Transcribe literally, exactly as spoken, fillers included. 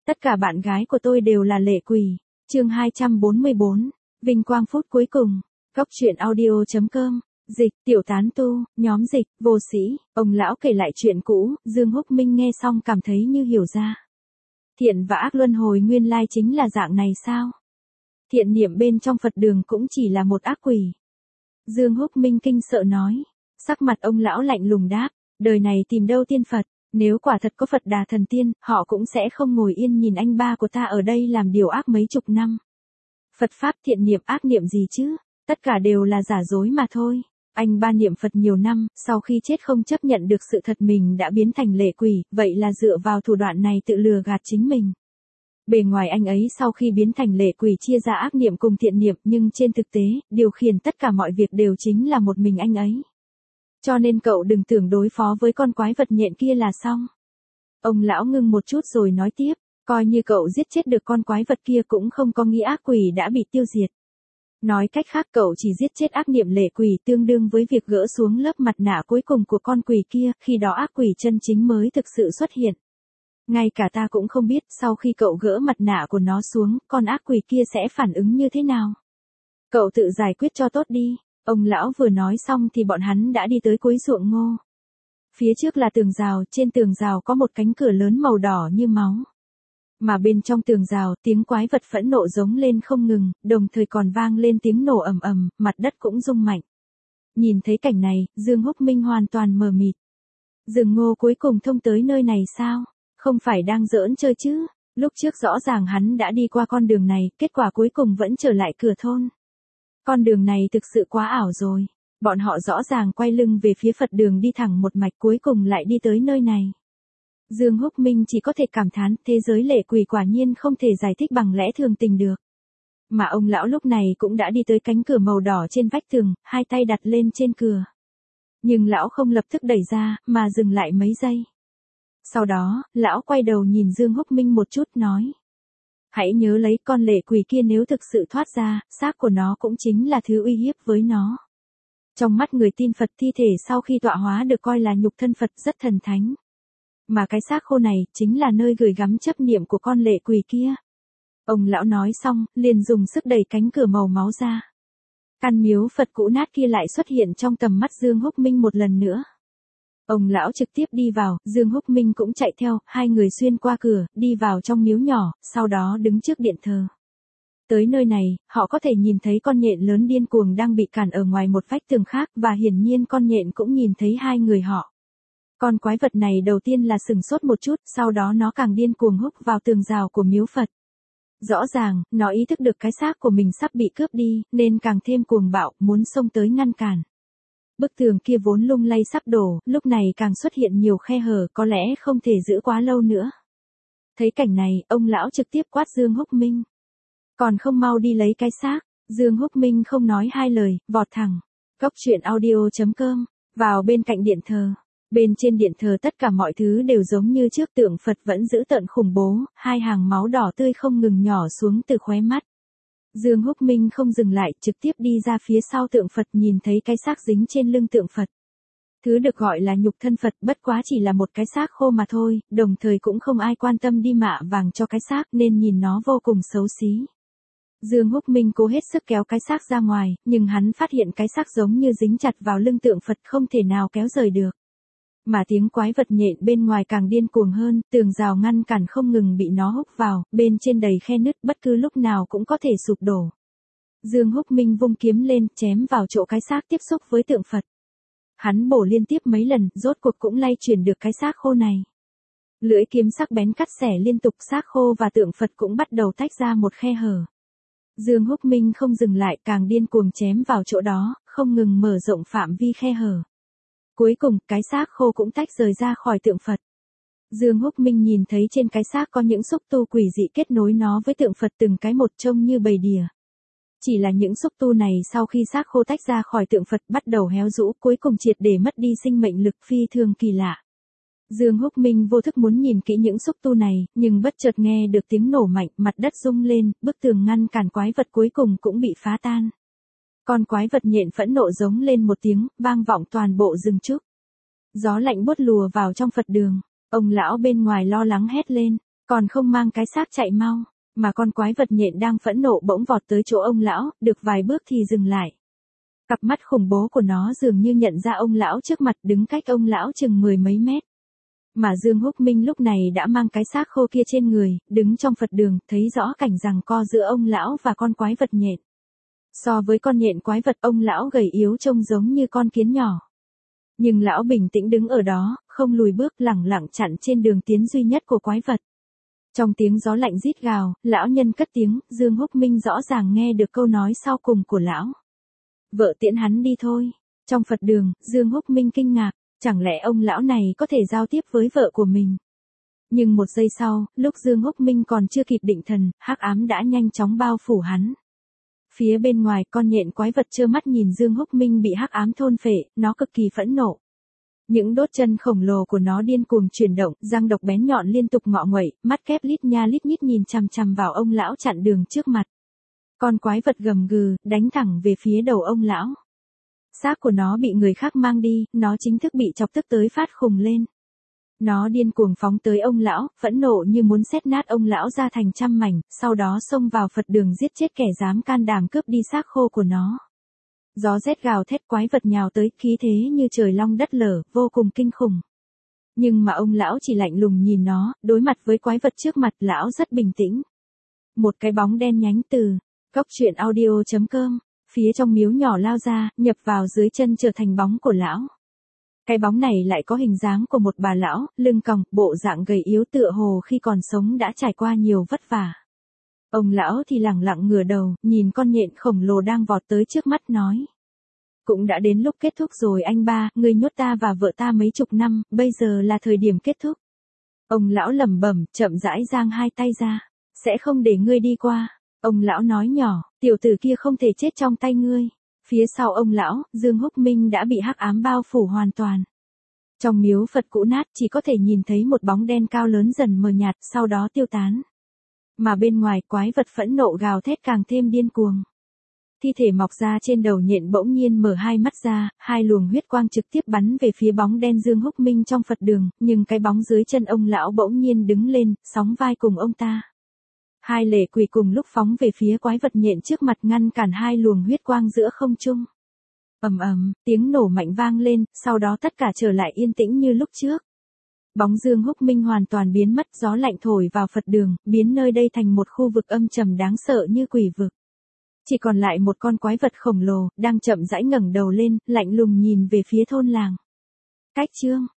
Tất cả bạn gái của tôi đều là lệ quỷ. Chương hai trăm bốn mươi bốn. Vinh quang phút cuối cùng. Cốc truyện audio chấm com. Dịch, tiểu tán tu, nhóm dịch, vô sĩ. Ông lão kể lại chuyện cũ, Dương Húc Minh nghe xong cảm thấy như hiểu ra. Thiện và ác luân hồi nguyên lai chính là dạng này sao? Thiện niệm bên trong Phật đường cũng chỉ là một ác quỷ. Dương Húc Minh kinh sợ nói. Sắc mặt ông lão lạnh lùng đáp, đời này tìm đâu tiên Phật, nếu quả thật có Phật Đà thần tiên, họ cũng sẽ không ngồi yên nhìn anh ba của ta ở đây làm điều ác mấy chục năm. Phật Pháp thiện niệm ác niệm gì chứ, tất cả đều là giả dối mà thôi. Anh ba niệm Phật nhiều năm, sau khi chết không chấp nhận được sự thật mình đã biến thành lệ quỷ, vậy là dựa vào thủ đoạn này tự lừa gạt chính mình. Bề ngoài anh ấy sau khi biến thành lệ quỷ chia ra ác niệm cùng thiện niệm, nhưng trên thực tế, điều khiển tất cả mọi việc đều chính là một mình anh ấy. Cho nên cậu đừng tưởng đối phó với con quái vật nhện kia là xong. Ông lão ngưng một chút rồi nói tiếp, coi như cậu giết chết được con quái vật kia cũng không có nghĩa ác quỷ đã bị tiêu diệt. Nói cách khác cậu chỉ giết chết ác niệm lệ quỷ tương đương với việc gỡ xuống lớp mặt nạ cuối cùng của con quỷ kia, khi đó ác quỷ chân chính mới thực sự xuất hiện. Ngay cả ta cũng không biết sau khi cậu gỡ mặt nạ của nó xuống, con ác quỷ kia sẽ phản ứng như thế nào. Cậu tự giải quyết cho tốt đi. Ông lão vừa nói xong thì bọn hắn đã đi tới cuối ruộng ngô. Phía trước là tường rào, trên tường rào có một cánh cửa lớn màu đỏ như máu. Mà bên trong tường rào, tiếng quái vật phẫn nộ giống lên không ngừng, đồng thời còn vang lên tiếng nổ ầm ầm, mặt đất cũng rung mạnh. Nhìn thấy cảnh này, Dương Húc Minh hoàn toàn mờ mịt. Rừng ngô cuối cùng thông tới nơi này sao? Không phải đang giỡn chơi chứ? Lúc trước rõ ràng hắn đã đi qua con đường này, kết quả cuối cùng vẫn trở lại cửa thôn. Con đường này thực sự quá ảo rồi. Bọn họ rõ ràng quay lưng về phía Phật đường đi thẳng một mạch cuối cùng lại đi tới nơi này. Dương Húc Minh chỉ có thể cảm thán thế giới lệ quỷ quả nhiên không thể giải thích bằng lẽ thường tình được. Mà ông lão lúc này cũng đã đi tới cánh cửa màu đỏ trên vách tường, hai tay đặt lên trên cửa. Nhưng lão không lập tức đẩy ra, mà dừng lại mấy giây. Sau đó, lão quay đầu nhìn Dương Húc Minh một chút nói. Hãy nhớ lấy con lệ quỷ kia nếu thực sự thoát ra, xác của nó cũng chính là thứ uy hiếp với nó. Trong mắt người tin Phật thi thể sau khi tọa hóa được coi là nhục thân Phật rất thần thánh. Mà cái xác khô này chính là nơi gửi gắm chấp niệm của con lệ quỷ kia. Ông lão nói xong, liền dùng sức đẩy cánh cửa màu máu ra. Căn miếu Phật cũ nát kia lại xuất hiện trong tầm mắt Dương Húc Minh một lần nữa. Ông lão trực tiếp đi vào, Dương Húc Minh cũng chạy theo, hai người xuyên qua cửa, đi vào trong miếu nhỏ, sau đó đứng trước điện thờ. Tới nơi này, họ có thể nhìn thấy con nhện lớn điên cuồng đang bị cản ở ngoài một vách tường khác, và hiển nhiên con nhện cũng nhìn thấy hai người họ. Con quái vật này đầu tiên là sừng sốt một chút, sau đó nó càng điên cuồng húc vào tường rào của miếu Phật. Rõ ràng, nó ý thức được cái xác của mình sắp bị cướp đi, nên càng thêm cuồng bạo, muốn xông tới ngăn cản. Bức tường kia vốn lung lay sắp đổ, lúc này càng xuất hiện nhiều khe hở, có lẽ không thể giữ quá lâu nữa. Thấy cảnh này, ông lão trực tiếp quát Dương Húc Minh. Còn không mau đi lấy cái xác. Dương Húc Minh không nói hai lời, vọt thẳng. Cốc truyện audio chấm com, vào bên cạnh điện thờ. Bên trên điện thờ tất cả mọi thứ đều giống như trước, tượng Phật vẫn giữ tợn khủng bố, hai hàng máu đỏ tươi không ngừng nhỏ xuống từ khóe mắt. Dương Húc Minh không dừng lại, trực tiếp đi ra phía sau tượng Phật, nhìn thấy cái xác dính trên lưng tượng Phật. Thứ được gọi là nhục thân Phật bất quá chỉ là một cái xác khô mà thôi, đồng thời cũng không ai quan tâm đi mạ vàng cho cái xác nên nhìn nó vô cùng xấu xí. Dương Húc Minh cố hết sức kéo cái xác ra ngoài, nhưng hắn phát hiện cái xác giống như dính chặt vào lưng tượng Phật không thể nào kéo rời được. Mà tiếng quái vật nhện bên ngoài càng điên cuồng hơn, tường rào ngăn cản không ngừng bị nó húc vào, bên trên đầy khe nứt bất cứ lúc nào cũng có thể sụp đổ. Dương Húc Minh vung kiếm lên, chém vào chỗ cái xác tiếp xúc với tượng Phật. Hắn bổ liên tiếp mấy lần, rốt cuộc cũng lay chuyển được cái xác khô này. Lưỡi kiếm sắc bén cắt xẻ liên tục, xác khô và tượng Phật cũng bắt đầu tách ra một khe hở. Dương Húc Minh không dừng lại, càng điên cuồng chém vào chỗ đó, không ngừng mở rộng phạm vi khe hở. Cuối cùng, cái xác khô cũng tách rời ra khỏi tượng Phật. Dương Húc Minh nhìn thấy trên cái xác có những xúc tu quỷ dị kết nối nó với tượng Phật từng cái một trông như bầy đỉa. Chỉ là những xúc tu này sau khi xác khô tách ra khỏi tượng Phật bắt đầu héo rũ, cuối cùng triệt để mất đi sinh mệnh lực phi thường kỳ lạ. Dương Húc Minh vô thức muốn nhìn kỹ những xúc tu này, nhưng bất chợt nghe được tiếng nổ mạnh, mặt đất rung lên, bức tường ngăn cản quái vật cuối cùng cũng bị phá tan. Con quái vật nhện phẫn nộ giống lên một tiếng, vang vọng toàn bộ rừng trúc. Gió lạnh buốt lùa vào trong Phật đường, ông lão bên ngoài lo lắng hét lên. Còn không mang cái xác chạy mau, mà con quái vật nhện đang phẫn nộ bỗng vọt tới chỗ ông lão, được vài bước thì dừng lại. Cặp mắt khủng bố của nó dường như nhận ra ông lão trước mặt, đứng cách ông lão chừng mười mấy mét. Mà Dương Húc Minh lúc này đã mang cái xác khô kia trên người, đứng trong Phật đường, thấy rõ cảnh giằng co giữa ông lão và con quái vật nhện. So với con nhện quái vật, ông lão gầy yếu trông giống như con kiến nhỏ. Nhưng lão bình tĩnh đứng ở đó, không lùi bước, lẳng lặng chặn trên đường tiến duy nhất của quái vật. Trong tiếng gió lạnh rít gào, lão nhân cất tiếng, Dương Húc Minh rõ ràng nghe được câu nói sau cùng của lão. Vợ tiễn hắn đi thôi. Trong Phật đường, Dương Húc Minh kinh ngạc, chẳng lẽ ông lão này có thể giao tiếp với vợ của mình? Nhưng một giây sau, lúc Dương Húc Minh còn chưa kịp định thần, hắc ám đã nhanh chóng bao phủ hắn. Phía bên ngoài, con nhện quái vật trơ mắt nhìn Dương Húc Minh bị hắc ám thôn phệ, nó cực kỳ phẫn nộ. Những đốt chân khổng lồ của nó điên cuồng chuyển động, răng độc bén nhọn liên tục ngọ nguậy, mắt kép lít nha lít nhít nhìn chằm chằm vào ông lão chặn đường trước mặt. Con quái vật gầm gừ, đánh thẳng về phía đầu ông lão. Xác của nó bị người khác mang đi, nó chính thức bị chọc tức tới phát khùng lên. Nó điên cuồng phóng tới ông lão, phẫn nộ như muốn xét nát ông lão ra thành trăm mảnh, sau đó xông vào Phật đường giết chết kẻ dám can đảm cướp đi xác khô của nó. Gió rét gào thét, quái vật nhào tới, khí thế như trời long đất lở, vô cùng kinh khủng. Nhưng mà ông lão chỉ lạnh lùng nhìn nó, đối mặt với quái vật trước mặt, lão rất bình tĩnh. Một cái bóng đen nhánh từ cốc truyện audio chấm com, phía trong miếu nhỏ lao ra, nhập vào dưới chân trở thành bóng của lão. Cái bóng này lại có hình dáng của một bà lão, lưng còng, bộ dạng gầy yếu tựa hồ khi còn sống đã trải qua nhiều vất vả. Ông lão thì lẳng lặng ngửa đầu, nhìn con nhện khổng lồ đang vọt tới trước mắt nói. Cũng đã đến lúc kết thúc rồi anh ba, ngươi nhốt ta và vợ ta mấy chục năm, bây giờ là thời điểm kết thúc. Ông lão lẩm bẩm, chậm rãi giang hai tay ra. Sẽ không để ngươi đi qua. Ông lão nói nhỏ, tiểu tử kia không thể chết trong tay ngươi. Phía sau ông lão, Dương Húc Minh đã bị hắc ám bao phủ hoàn toàn. Trong miếu Phật cũ nát chỉ có thể nhìn thấy một bóng đen cao lớn dần mờ nhạt, sau đó tiêu tán. Mà bên ngoài, quái vật phẫn nộ gào thét càng thêm điên cuồng. Thi thể mọc ra trên đầu nhện bỗng nhiên mở hai mắt ra, hai luồng huyết quang trực tiếp bắn về phía bóng đen Dương Húc Minh trong Phật đường, nhưng cái bóng dưới chân ông lão bỗng nhiên đứng lên, sóng vai cùng ông ta. Hai lệ quỷ cùng lúc phóng về phía quái vật nhện trước mặt, ngăn cản hai luồng huyết quang giữa không trung. Ầm ầm, tiếng nổ mạnh vang lên, sau đó tất cả trở lại yên tĩnh như lúc trước. Bóng Dương Húc Minh hoàn toàn biến mất, gió lạnh thổi vào Phật đường, biến nơi đây thành một khu vực âm trầm đáng sợ như quỷ vực. Chỉ còn lại một con quái vật khổng lồ, đang chậm rãi ngẩng đầu lên, lạnh lùng nhìn về phía thôn làng. Cách chương